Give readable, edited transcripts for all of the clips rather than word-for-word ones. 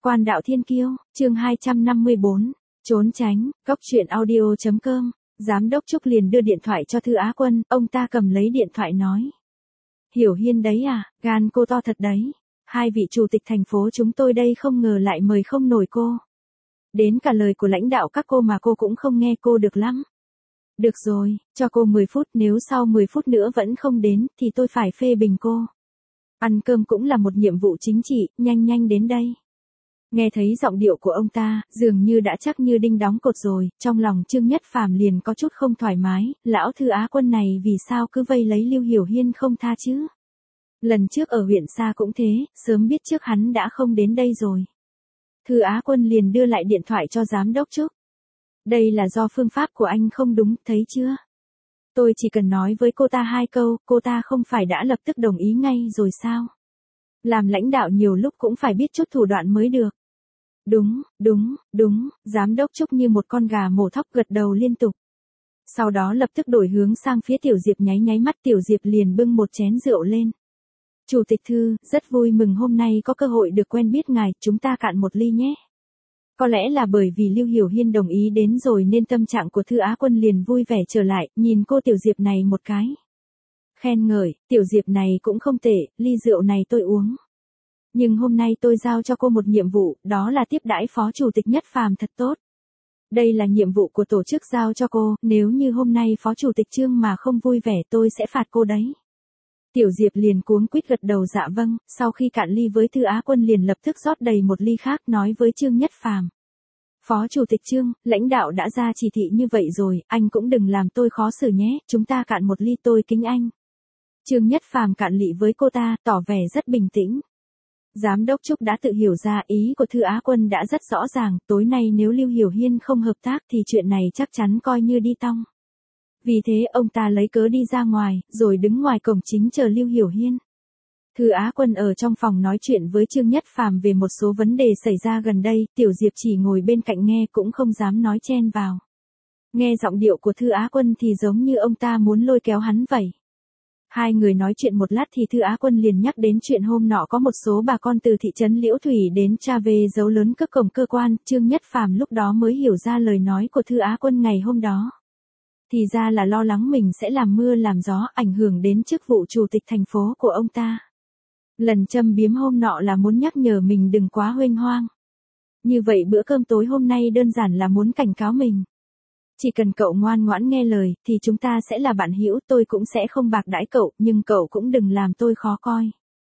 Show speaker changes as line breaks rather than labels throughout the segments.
Quan đạo thiên kiêu, chương 254, trốn tránh, góc truyện audio.com, Giám đốc Trúc liền đưa điện thoại cho Thư Á Quân, ông ta cầm lấy điện thoại nói. Hiểu Hiên đấy à, gan cô to thật đấy. Hai vị chủ tịch thành phố chúng tôi đây không ngờ lại mời không nổi cô. Đến cả lời của lãnh đạo các cô mà cô cũng không nghe cô được lắm. Được rồi, cho cô 10 phút, nếu sau 10 phút nữa vẫn không đến thì tôi phải phê bình cô. Ăn cơm cũng là một nhiệm vụ chính trị, nhanh nhanh đến đây. Nghe thấy giọng điệu của ông ta, dường như đã chắc như đinh đóng cột rồi, trong lòng Trương Nhất Phàm liền có chút không thoải mái, lão Thư Á Quân này vì sao cứ vây lấy Lưu Hiểu Hiên không tha chứ? Lần trước ở huyện Sa cũng thế, sớm biết trước hắn đã không đến đây rồi. Thư Á Quân liền đưa lại điện thoại cho Giám đốc Trúc. Đây là do phương pháp của anh không đúng, thấy chưa? Tôi chỉ cần nói với cô ta 2 câu, cô ta không phải đã lập tức đồng ý ngay rồi sao? Làm lãnh đạo nhiều lúc cũng phải biết chút thủ đoạn mới được. Đúng, Giám đốc Trúc như một con gà mổ thóc gật đầu liên tục. Sau đó lập tức đổi hướng sang phía Tiểu Diệp, nháy mắt Tiểu Diệp liền bưng một chén rượu lên. Chủ tịch Thư, rất vui mừng hôm nay có cơ hội được quen biết ngài, chúng ta cạn một ly nhé. Có lẽ là bởi vì Lưu Hiểu Hiên đồng ý đến rồi nên tâm trạng của Thư Á Quân liền vui vẻ trở lại, nhìn cô Tiểu Diệp này một cái. Khen ngợi, Tiểu Diệp này cũng không tệ, ly rượu này tôi uống. Nhưng hôm nay tôi giao cho cô một nhiệm vụ, đó là tiếp đãi Phó Chủ tịch Nhất Phàm thật tốt. Đây là nhiệm vụ của tổ chức giao cho cô, nếu như hôm nay Phó Chủ tịch Trương mà không vui vẻ tôi sẽ phạt cô đấy. Tiểu Diệp liền cuống quýt gật đầu dạ vâng, sau khi cạn ly với Thư Á Quân liền lập tức rót đầy một ly khác nói với Trương Nhất Phàm. Phó Chủ tịch Trương, lãnh đạo đã ra chỉ thị như vậy rồi, anh cũng đừng làm tôi khó xử nhé, chúng ta cạn một ly tôi kính anh. Trương Nhất Phàm cạn lị với cô ta, tỏ vẻ rất bình tĩnh. Giám đốc Trúc đã tự hiểu ra ý của Thư Á Quân đã rất rõ ràng, tối nay nếu Lưu Hiểu Hiên không hợp tác thì chuyện này chắc chắn coi như đi tong. Vì thế ông ta lấy cớ đi ra ngoài, rồi đứng ngoài cổng chính chờ Lưu Hiểu Hiên. Thư Á Quân ở trong phòng nói chuyện với Trương Nhất Phàm về một số vấn đề xảy ra gần đây, Tiểu Diệp chỉ ngồi bên cạnh nghe cũng không dám nói chen vào. Nghe giọng điệu của Thư Á Quân thì giống như ông ta muốn lôi kéo hắn vậy. Hai người nói chuyện một lát thì Thư Á Quân liền nhắc đến chuyện hôm nọ có một số bà con từ thị trấn Liễu Thủy đến tra về dấu lớn cước cổng cơ quan, Trương Nhất Phàm lúc đó mới hiểu ra lời nói của Thư Á Quân ngày hôm đó. Thì ra là lo lắng mình sẽ làm mưa làm gió ảnh hưởng đến chức vụ chủ tịch thành phố của ông ta. Lần châm biếm hôm nọ là muốn nhắc nhở mình đừng quá huênh hoang. Như vậy bữa cơm tối hôm nay đơn giản là muốn cảnh cáo mình. Chỉ cần cậu ngoan ngoãn nghe lời, thì chúng ta sẽ là bạn hữu, tôi cũng sẽ không bạc đãi cậu, nhưng cậu cũng đừng làm tôi khó coi.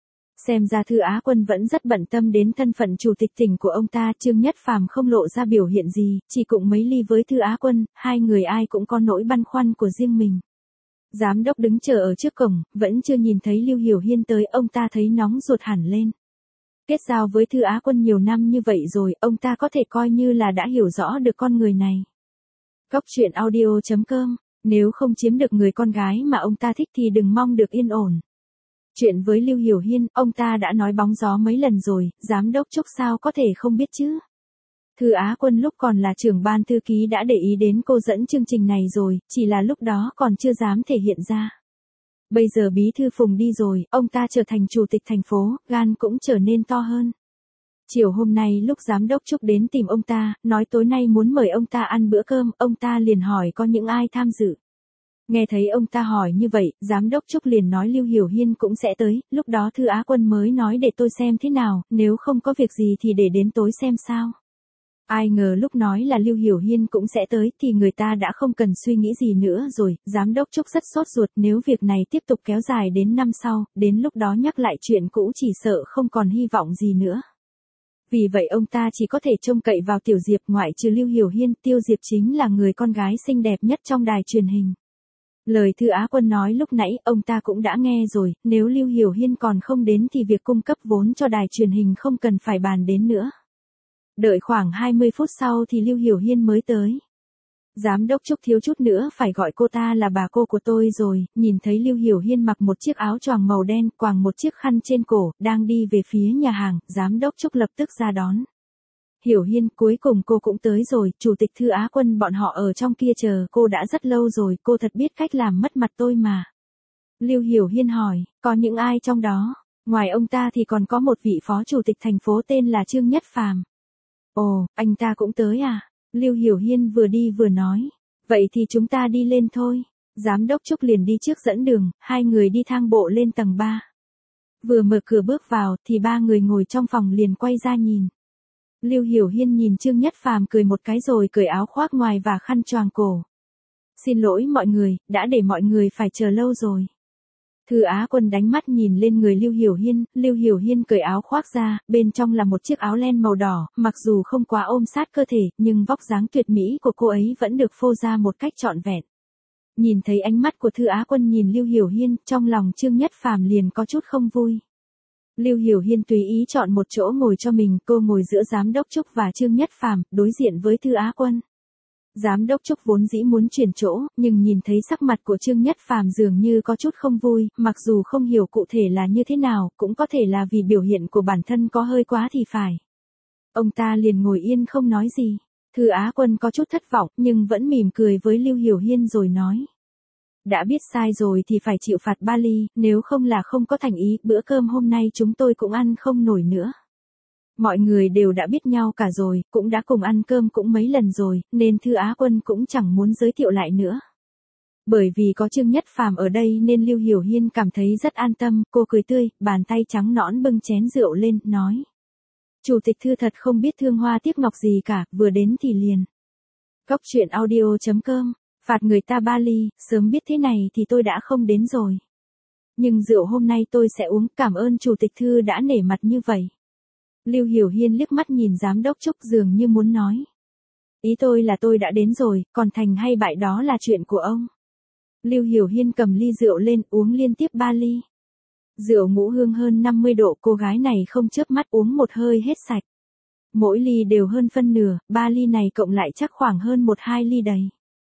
Xem ra Thư Á Quân vẫn rất bận tâm đến thân phận chủ tịch tỉnh của ông ta, Trương Nhất Phàm không lộ ra biểu hiện gì, chỉ cùng mấy ly với Thư Á Quân, hai người ai cũng có nỗi băn khoăn của riêng mình. Giám đốc đứng chờ ở trước cổng, vẫn chưa nhìn thấy Lưu Hiểu Hiên tới, ông ta thấy nóng ruột hẳn lên. Kết giao với Thư Á Quân nhiều năm như vậy rồi, ông ta có thể coi như là đã hiểu rõ được con người này. Góc truyện audio.com, nếu không chiếm được người con gái mà ông ta thích thì đừng mong được yên ổn. Chuyện với Lưu Hiểu Hiên, ông ta đã nói bóng gió mấy lần rồi, Giám đốc Trúc sao có thể không biết chứ. Thư Á Quân lúc còn là trưởng ban thư ký đã để ý đến cô dẫn chương trình này rồi, chỉ là lúc đó còn chưa dám thể hiện ra. Bây giờ bí thư Phùng đi rồi, ông ta trở thành chủ tịch thành phố, gan cũng trở nên to hơn. Chiều hôm nay lúc Giám đốc Trúc đến tìm ông ta, nói tối nay muốn mời ông ta ăn bữa cơm, ông ta liền hỏi có những ai tham dự. Nghe thấy ông ta hỏi như vậy, Giám đốc Trúc liền nói Lưu Hiểu Hiên cũng sẽ tới, lúc đó Thư Á Quân mới nói để tôi xem thế nào, nếu không có việc gì thì để đến tối xem sao. Ai ngờ lúc nói là Lưu Hiểu Hiên cũng sẽ tới thì người ta đã không cần suy nghĩ gì nữa rồi, Giám đốc Trúc rất sốt ruột nếu việc này tiếp tục kéo dài đến năm sau, đến lúc đó nhắc lại chuyện cũ chỉ sợ không còn hy vọng gì nữa. Vì vậy ông ta chỉ có thể trông cậy vào Tiểu Diệp, ngoại trừ Lưu Hiểu Hiên, Tiêu Diệp chính là người con gái xinh đẹp nhất trong đài truyền hình. Lời Thư Á Quân nói lúc nãy ông ta cũng đã nghe rồi, nếu Lưu Hiểu Hiên còn không đến thì việc cung cấp vốn cho đài truyền hình không cần phải bàn đến nữa. Đợi khoảng 20 phút sau thì Lưu Hiểu Hiên mới tới. Giám đốc Trúc thiếu chút nữa phải gọi cô ta là bà cô của tôi rồi, nhìn thấy Lưu Hiểu Hiên mặc một chiếc áo choàng màu đen, quàng một chiếc khăn trên cổ, đang đi về phía nhà hàng, Giám đốc Trúc lập tức ra đón. Hiểu Hiên, cuối cùng cô cũng tới rồi, Chủ tịch Thư Á Quân bọn họ ở trong kia chờ cô đã rất lâu rồi, cô thật biết cách làm mất mặt tôi mà. Lưu Hiểu Hiên hỏi, có những ai trong đó? Ngoài ông ta thì còn có một vị phó chủ tịch thành phố tên là Trương Nhất Phàm. Ồ, anh ta cũng tới à? Lưu Hiểu Hiên vừa đi vừa nói. Vậy thì chúng ta đi lên thôi. Giám đốc Trúc liền đi trước dẫn đường, hai người đi thang bộ lên tầng 3. Vừa mở cửa bước vào thì ba người ngồi trong phòng liền quay ra nhìn. Lưu Hiểu Hiên nhìn Trương Nhất Phàm cười một cái rồi cởi áo khoác ngoài và khăn choàng cổ. Xin lỗi mọi người, đã để mọi người phải chờ lâu rồi. Thư Á Quân đánh mắt nhìn lên người Lưu Hiểu Hiên cởi áo khoác ra, bên trong là một chiếc áo len màu đỏ, mặc dù không quá ôm sát cơ thể, nhưng vóc dáng tuyệt mỹ của cô ấy vẫn được phô ra một cách trọn vẹn. Nhìn thấy ánh mắt của Thư Á Quân nhìn Lưu Hiểu Hiên, trong lòng Trương Nhất Phàm liền có chút không vui. Lưu Hiểu Hiên tùy ý chọn một chỗ ngồi cho mình, cô ngồi giữa Giám đốc Trúc và Trương Nhất Phàm, đối diện với Thư Á Quân. Giám đốc Trúc vốn dĩ muốn chuyển chỗ, nhưng nhìn thấy sắc mặt của Trương Nhất Phàm dường như có chút không vui, mặc dù không hiểu cụ thể là như thế nào, cũng có thể là vì biểu hiện của bản thân có hơi quá thì phải. Ông ta liền ngồi yên không nói gì. Thư Á Quân có chút thất vọng, nhưng vẫn mỉm cười với Lưu Hiểu Hiên rồi nói. Đã biết sai rồi thì phải chịu phạt 3 ly, nếu không là không có thành ý, bữa cơm hôm nay chúng tôi cũng ăn không nổi nữa. Mọi người đều đã biết nhau cả rồi, cũng đã cùng ăn cơm cũng mấy lần rồi, nên Thư Á Quân cũng chẳng muốn giới thiệu lại nữa. Bởi vì có Trương Nhất Phàm ở đây nên Lưu Hiểu Hiên cảm thấy rất an tâm, cô cười tươi, bàn tay trắng nõn bưng chén rượu lên, nói. Chủ tịch Thư thật không biết thương hoa tiếc ngọc gì cả, vừa đến thì liền. Cốc truyện audio.com, phạt người ta 3 ly, sớm biết thế này thì tôi đã không đến rồi. Nhưng rượu hôm nay tôi sẽ uống, cảm ơn Chủ tịch Thư đã nể mặt như vậy. Lưu Hiểu Hiên liếc mắt nhìn Giám đốc Trúc dường như muốn nói. Ý tôi là tôi đã đến rồi, còn thành hay bại đó là chuyện của ông. Lưu Hiểu Hiên cầm ly rượu lên uống liên tiếp 3 ly. Rượu ngũ hương hơn 50 độ, cô gái này không chớp mắt uống một hơi hết sạch. Mỗi ly đều hơn phân nửa, 3 ly này cộng lại chắc khoảng hơn 1-2 ly đầy.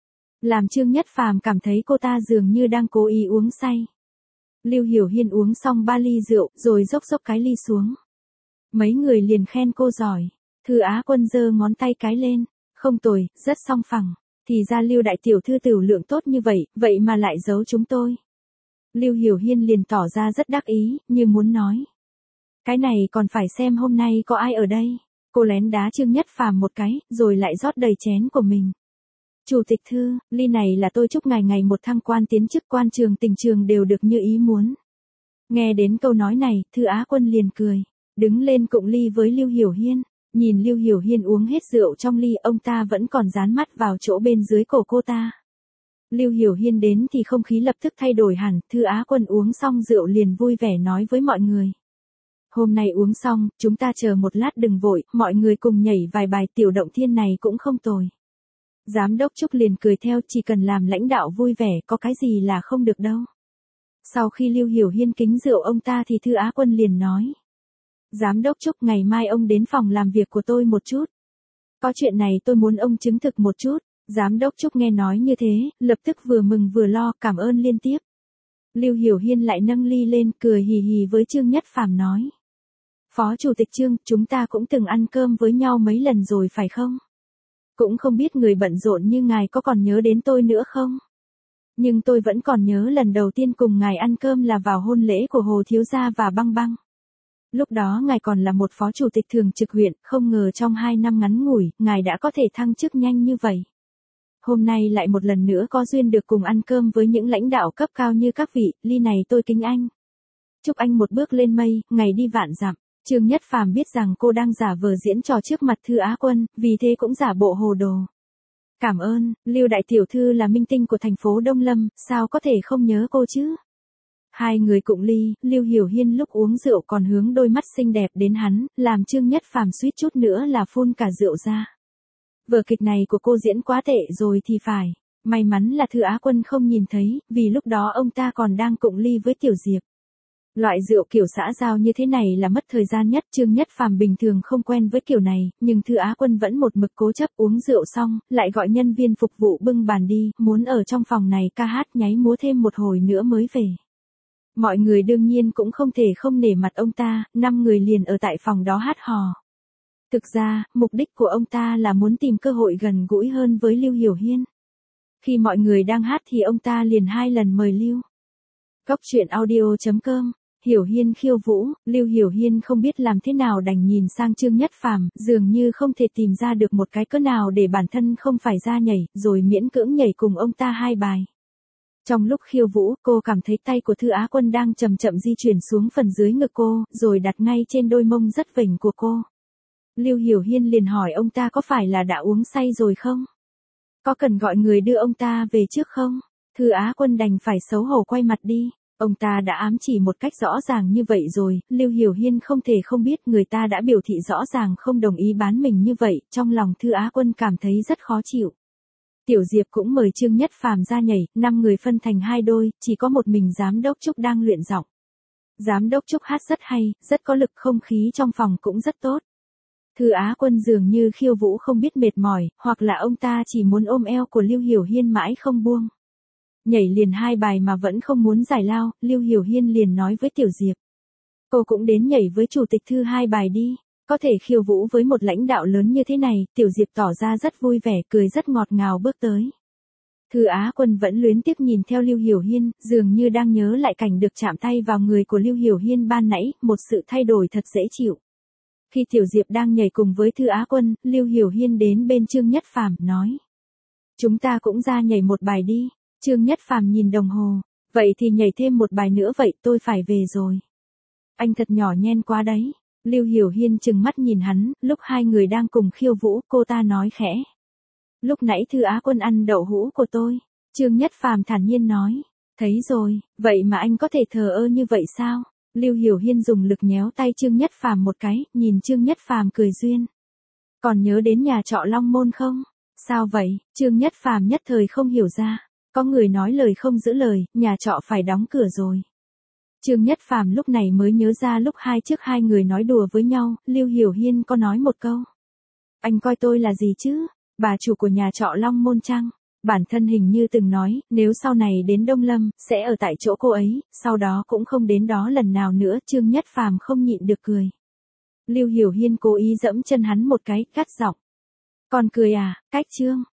Làm Trương Nhất Phàm cảm thấy cô ta dường như đang cố ý uống say. Lưu Hiểu Hiên uống xong 3 ly rượu, rồi dốc cái ly xuống. Mấy người liền khen cô giỏi. Thư Á Quân giơ ngón tay cái lên. Không tồi, rất song phẳng. Thì ra Lưu đại tiểu thư tiểu lượng tốt như vậy, vậy mà lại giấu chúng tôi. Lưu Hiểu Hiên liền tỏ ra rất đắc ý, như muốn nói. Cái này còn phải xem hôm nay có ai ở đây. Cô lén đá Trương Nhất Phàm một cái, rồi lại rót đầy chén của mình. Chủ tịch Thư, ly này là tôi chúc ngài ngày một thăng quan tiến chức, quan trường tình trường đều được như ý muốn. Nghe đến câu nói này, Thư Á Quân liền cười. Đứng lên cụng ly với Lưu Hiểu Hiên. Nhìn Lưu Hiểu Hiên uống hết rượu trong ly, ông ta vẫn còn dán mắt vào chỗ bên dưới cổ cô ta. Lưu Hiểu Hiên đến thì không khí lập tức thay đổi hẳn, Thư Á Quân uống xong rượu liền vui vẻ nói với mọi người. Hôm nay uống xong, chúng ta chờ một lát đừng vội, mọi người cùng nhảy vài bài tiểu động thiên này cũng không tồi. Giám đốc Trúc liền cười theo, chỉ cần làm lãnh đạo vui vẻ, có cái gì là không được đâu. Sau khi Lưu Hiểu Hiên kính rượu ông ta thì Thư Á Quân liền nói. Giám đốc Trúc, ngày mai ông đến phòng làm việc của tôi một chút. Có chuyện này tôi muốn ông chứng thực một chút. Giám đốc Trúc nghe nói như thế, lập tức vừa mừng vừa lo, cảm ơn liên tiếp. Lưu Hiểu Hiên lại nâng ly lên, cười hì hì với Trương Nhất Phàm nói. Phó Chủ tịch Trương, chúng ta cũng từng ăn cơm với nhau mấy lần rồi phải không? Cũng không biết người bận rộn như ngài có còn nhớ đến tôi nữa không? Nhưng tôi vẫn còn nhớ lần đầu tiên cùng ngài ăn cơm là vào hôn lễ của Hồ Thiếu Gia và Băng Băng. Lúc đó ngài còn là một phó chủ tịch thường trực huyện, không ngờ trong 2 năm ngắn ngủi, ngài đã có thể thăng chức nhanh như vậy. Hôm nay lại một lần nữa có duyên được cùng ăn cơm với những lãnh đạo cấp cao như các vị, ly này tôi kính anh. Chúc anh một bước lên mây, ngày đi vạn dặm. Trương Nhất Phàm biết rằng cô đang giả vờ diễn trò trước mặt Thư Á Quân, vì thế cũng giả bộ hồ đồ. Cảm ơn, Lưu đại tiểu thư là minh tinh của thành phố Đông Lâm, sao có thể không nhớ cô chứ? Hai người cụng ly, Lưu Hiểu Hiên lúc uống rượu còn hướng đôi mắt xinh đẹp đến hắn, làm Trương Nhất Phàm suýt chút nữa là phun cả rượu ra. Vở kịch này của cô diễn quá tệ rồi thì phải. May mắn là Thư Á Quân không nhìn thấy, vì lúc đó ông ta còn đang cụng ly với Tiểu Diệp. Loại rượu kiểu xã giao như thế này là mất thời gian nhất, Trương Nhất Phàm bình thường không quen với kiểu này, nhưng Thư Á Quân vẫn một mực cố chấp, uống rượu xong, lại gọi nhân viên phục vụ bưng bàn đi, muốn ở trong phòng này ca hát nháy múa thêm một hồi nữa mới về. Mọi người đương nhiên cũng không thể không nể mặt ông ta, 5 người liền ở tại phòng đó hát hò. Thực ra, mục đích của ông ta là muốn tìm cơ hội gần gũi hơn với Lưu Hiểu Hiên. Khi mọi người đang hát thì ông ta liền 2 lần mời Lưu. Cốc truyện audio.com Hiểu Hiên khiêu vũ, Lưu Hiểu Hiên không biết làm thế nào đành nhìn sang Trương Nhất Phàm, dường như không thể tìm ra được một cái cớ nào để bản thân không phải ra nhảy, rồi miễn cưỡng nhảy cùng ông ta 2 bài. Trong lúc khiêu vũ, cô cảm thấy tay của Thư Á Quân đang chậm chậm di chuyển xuống phần dưới ngực cô, rồi đặt ngay trên đôi mông rất vểnh của cô. Lưu Hiểu Hiên liền hỏi ông ta có phải là đã uống say rồi không? Có cần gọi người đưa ông ta về trước không? Thư Á Quân đành phải xấu hổ quay mặt đi. Ông ta đã ám chỉ một cách rõ ràng như vậy rồi, Lưu Hiểu Hiên không thể không biết người ta đã biểu thị rõ ràng không đồng ý bán mình như vậy, trong lòng Thư Á Quân cảm thấy rất khó chịu. Tiểu Diệp cũng mời Trương Nhất Phàm ra nhảy, 5 người phân thành 2 đôi, chỉ có một mình Giám đốc Trúc đang luyện giọng. Giám đốc Trúc hát rất hay, rất có lực, không khí trong phòng cũng rất tốt. Thư Á Quân dường như khiêu vũ không biết mệt mỏi, hoặc là ông ta chỉ muốn ôm eo của Lưu Hiểu Hiên mãi không buông. Nhảy liền 2 bài mà vẫn không muốn giải lao, Lưu Hiểu Hiên liền nói với Tiểu Diệp. Cô cũng đến nhảy với chủ tịch Thư 2 bài đi. Có thể khiêu vũ với một lãnh đạo lớn như thế này, Tiểu Diệp tỏ ra rất vui vẻ, cười rất ngọt ngào bước tới. Thư Á Quân vẫn luyến tiếc nhìn theo Lưu Hiểu Hiên, dường như đang nhớ lại cảnh được chạm tay vào người của Lưu Hiểu Hiên ban nãy, một sự thay đổi thật dễ chịu. Khi Tiểu Diệp đang nhảy cùng với Thư Á Quân, Lưu Hiểu Hiên đến bên Trương Nhất Phàm nói. Chúng ta cũng ra nhảy một bài đi. Trương Nhất Phàm nhìn đồng hồ. Vậy thì nhảy thêm một bài nữa vậy, tôi phải về rồi. Anh thật nhỏ nhen quá đấy. Lưu Hiểu Hiên trừng mắt nhìn hắn, lúc 2 người đang cùng khiêu vũ, cô ta nói khẽ. Lúc nãy Thư Á Quân ăn đậu hũ của tôi. Trương Nhất Phàm thản nhiên nói. Thấy rồi, vậy mà anh có thể thờ ơ như vậy sao? Lưu Hiểu Hiên dùng lực nhéo tay Trương Nhất Phàm một cái, nhìn Trương Nhất Phàm cười duyên. Còn nhớ đến nhà trọ Long Môn không? Sao vậy? Trương Nhất Phàm nhất thời không hiểu ra. Có người nói lời không giữ lời, nhà trọ phải đóng cửa rồi. Trương Nhất Phàm lúc này mới nhớ ra lúc trước 2 người nói đùa với nhau, Lưu Hiểu Hiên có nói một câu. Anh coi tôi là gì chứ? Bà chủ của nhà trọ Long Môn chăng? Bản thân hình như từng nói, nếu sau này đến Đông Lâm, sẽ ở tại chỗ cô ấy, sau đó cũng không đến đó lần nào nữa. Trương Nhất Phàm không nhịn được cười. Lưu Hiểu Hiên cố ý giẫm chân hắn một cái, gắt giọng. Còn cười à, cách Trương.